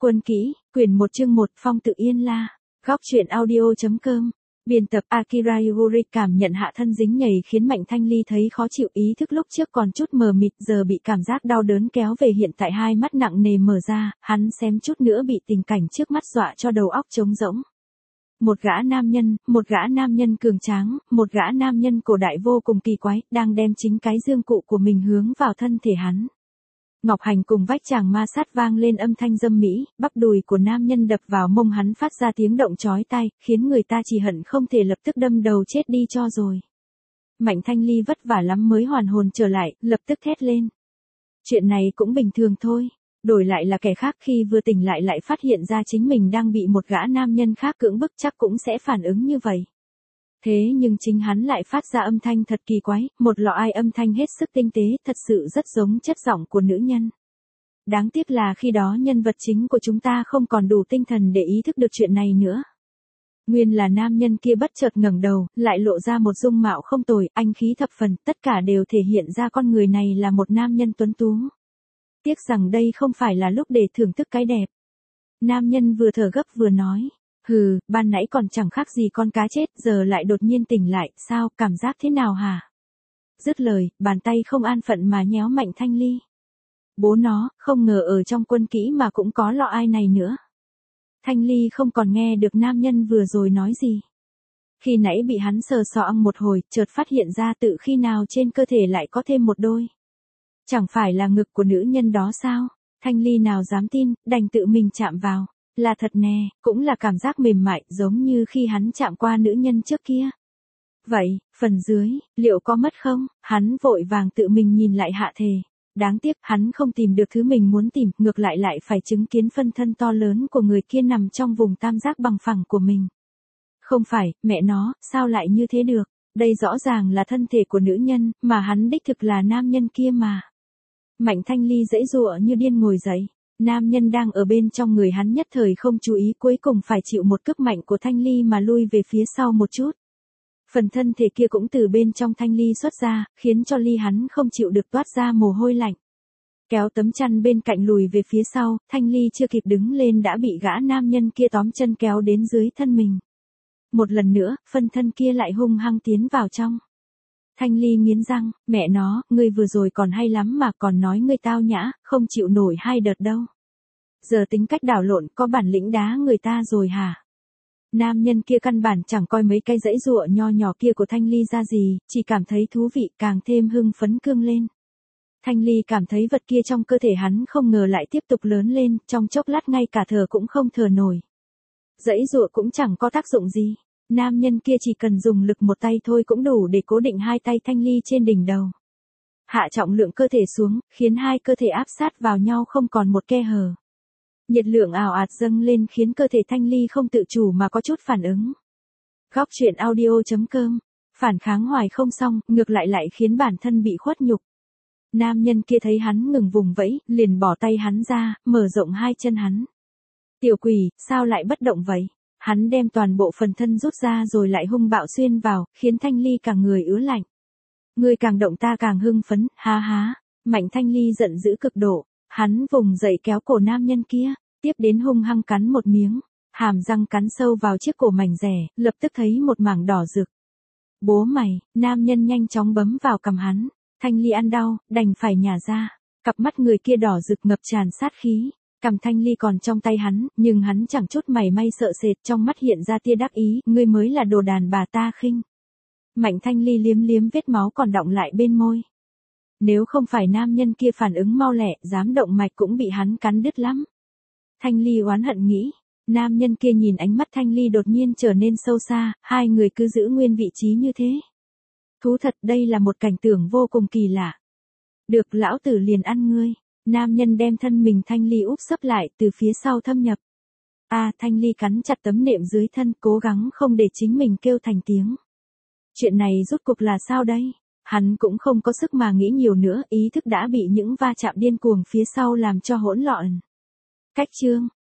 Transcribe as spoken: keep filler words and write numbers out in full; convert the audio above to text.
Quân kỹ, quyển một chương một, Phong tự yên la. Góc truyện audio.com. Biên tập Akira Yuguri cảm nhận hạ thân dính nhầy khiến Mạnh Thanh Ly thấy khó chịu, ý thức lúc trước còn chút mờ mịt giờ bị cảm giác đau đớn kéo về hiện tại, hai mắt nặng nề mở ra, hắn xém chút nữa bị tình cảnh trước mắt dọa cho đầu óc trống rỗng. Một gã nam nhân, một gã nam nhân cường tráng, một gã nam nhân cổ đại vô cùng kỳ quái, đang đem chính cái dương cụ của mình hướng vào thân thể hắn. Ngọc Hành cùng vách chàng ma sát vang lên âm thanh dâm mỹ, bắp đùi của nam nhân đập vào mông hắn phát ra tiếng động chói tai, khiến người ta chỉ hận không thể lập tức đâm đầu chết đi cho rồi. Mạnh Thanh Ly vất vả lắm mới hoàn hồn trở lại, lập tức thét lên. Chuyện này cũng bình thường thôi, đổi lại là kẻ khác khi vừa tỉnh lại lại phát hiện ra chính mình đang bị một gã nam nhân khác cưỡng bức chắc cũng sẽ phản ứng như vậy. Thế nhưng chính hắn lại phát ra âm thanh thật kỳ quái, một lọ ai âm thanh hết sức tinh tế, thật sự rất giống chất giọng của nữ nhân. Đáng tiếc là khi đó nhân vật chính của chúng ta không còn đủ tinh thần để ý thức được chuyện này nữa. Nguyên là nam nhân kia bất chợt ngẩng đầu, lại lộ ra một dung mạo không tồi, anh khí thập phần, tất cả đều thể hiện ra con người này là một nam nhân tuấn tú. Tiếc rằng đây không phải là lúc để thưởng thức cái đẹp. Nam nhân vừa thở gấp vừa nói. Hừ, ban nãy còn chẳng khác gì con cá chết, giờ lại đột nhiên tỉnh lại, sao, cảm giác thế nào hả? Dứt lời, bàn tay không an phận mà nhéo Mạnh Thanh Ly. Bố nó, không ngờ ở trong quân kỹ mà cũng có lọ ai này nữa. Thanh Ly không còn nghe được nam nhân vừa rồi nói gì. Khi nãy bị hắn sờ soạng một hồi, chợt phát hiện ra tự khi nào trên cơ thể lại có thêm một đôi. Chẳng phải là ngực của nữ nhân đó sao? Thanh Ly nào dám tin, đành tự mình chạm vào. Là thật nè, cũng là cảm giác mềm mại giống như khi hắn chạm qua nữ nhân trước kia. Vậy, phần dưới, liệu có mất không? Hắn vội vàng tự mình nhìn lại hạ thể. Đáng tiếc, hắn không tìm được thứ mình muốn tìm, ngược lại lại phải chứng kiến phân thân to lớn của người kia nằm trong vùng tam giác bằng phẳng của mình. Không phải, mẹ nó, sao lại như thế được? Đây rõ ràng là thân thể của nữ nhân, mà hắn đích thực là nam nhân kia mà. Mạnh Thanh Ly giãy giụa như điên ngồi dậy. Nam nhân đang ở bên trong người hắn nhất thời không chú ý, cuối cùng phải chịu một cước mạnh của Thanh Ly mà lui về phía sau một chút. Phần thân thể kia cũng từ bên trong Thanh Ly xuất ra, khiến cho Ly hắn không chịu được toát ra mồ hôi lạnh. Kéo tấm chăn bên cạnh lùi về phía sau, Thanh Ly chưa kịp đứng lên đã bị gã nam nhân kia tóm chân kéo đến dưới thân mình. Một lần nữa, phân thân kia lại hung hăng tiến vào trong. Thanh Ly nghiến răng, mẹ nó, ngươi vừa rồi còn hay lắm mà còn nói ngươi tao nhã, không chịu nổi hai đợt đâu. Giờ tính cách đảo lộn, có bản lĩnh đá người ta rồi hả? Nam nhân kia căn bản chẳng coi mấy cái giãy giụa nho nhỏ kia của Thanh Ly ra gì, chỉ cảm thấy thú vị, càng thêm hưng phấn cương lên. Thanh Ly cảm thấy vật kia trong cơ thể hắn không ngờ lại tiếp tục lớn lên, trong chốc lát ngay cả thở cũng không thở nổi. Giãy giụa cũng chẳng có tác dụng gì. Nam nhân kia chỉ cần dùng lực một tay thôi cũng đủ để cố định hai tay Thanh Ly trên đỉnh đầu. Hạ trọng lượng cơ thể xuống, khiến hai cơ thể áp sát vào nhau không còn một khe hở. Nhiệt lượng ào ạt dâng lên khiến cơ thể Thanh Ly không tự chủ mà có chút phản ứng. Góc truyện audio.com. Phản kháng hoài không xong, ngược lại lại khiến bản thân bị khuất nhục. Nam nhân kia thấy hắn ngừng vùng vẫy, liền bỏ tay hắn ra, mở rộng hai chân hắn. Tiểu quỷ, sao lại bất động vậy? Hắn đem toàn bộ phần thân rút ra rồi lại hung bạo xuyên vào, khiến Thanh Ly cả người ứa lạnh. Ngươi càng động ta càng hưng phấn, ha ha. Mạnh Thanh Ly giận dữ cực độ, hắn vùng dậy kéo cổ nam nhân kia, tiếp đến hung hăng cắn một miếng, hàm răng cắn sâu vào chiếc cổ mảnh rẻ, lập tức thấy một mảng đỏ rực. Bố mày, nam nhân nhanh chóng bấm vào cằm hắn, Thanh Ly ăn đau, đành phải nhả ra, cặp mắt người kia đỏ rực ngập tràn sát khí. Cầm Thanh Ly còn trong tay hắn, nhưng hắn chẳng chút mảy may sợ sệt, trong mắt hiện ra tia đắc ý, ngươi mới là đồ đàn bà ta khinh. Mạnh Thanh Ly liếm liếm vết máu còn đọng lại bên môi. Nếu không phải nam nhân kia phản ứng mau lẹ, dám động mạch cũng bị hắn cắn đứt lắm. Thanh Ly oán hận nghĩ, nam nhân kia nhìn ánh mắt Thanh Ly đột nhiên trở nên sâu xa, hai người cứ giữ nguyên vị trí như thế. Thú thật đây là một cảnh tượng vô cùng kỳ lạ. Được lão tử liền ăn ngươi. Nam nhân đem thân mình Thanh Ly úp sấp lại từ phía sau thâm nhập. A à, Thanh Ly cắn chặt tấm nệm dưới thân, cố gắng không để chính mình kêu thành tiếng. Chuyện này rốt cuộc là sao đây? Hắn cũng không có sức mà nghĩ nhiều nữa, ý thức đã bị những va chạm điên cuồng phía sau làm cho hỗn loạn. Cách chương,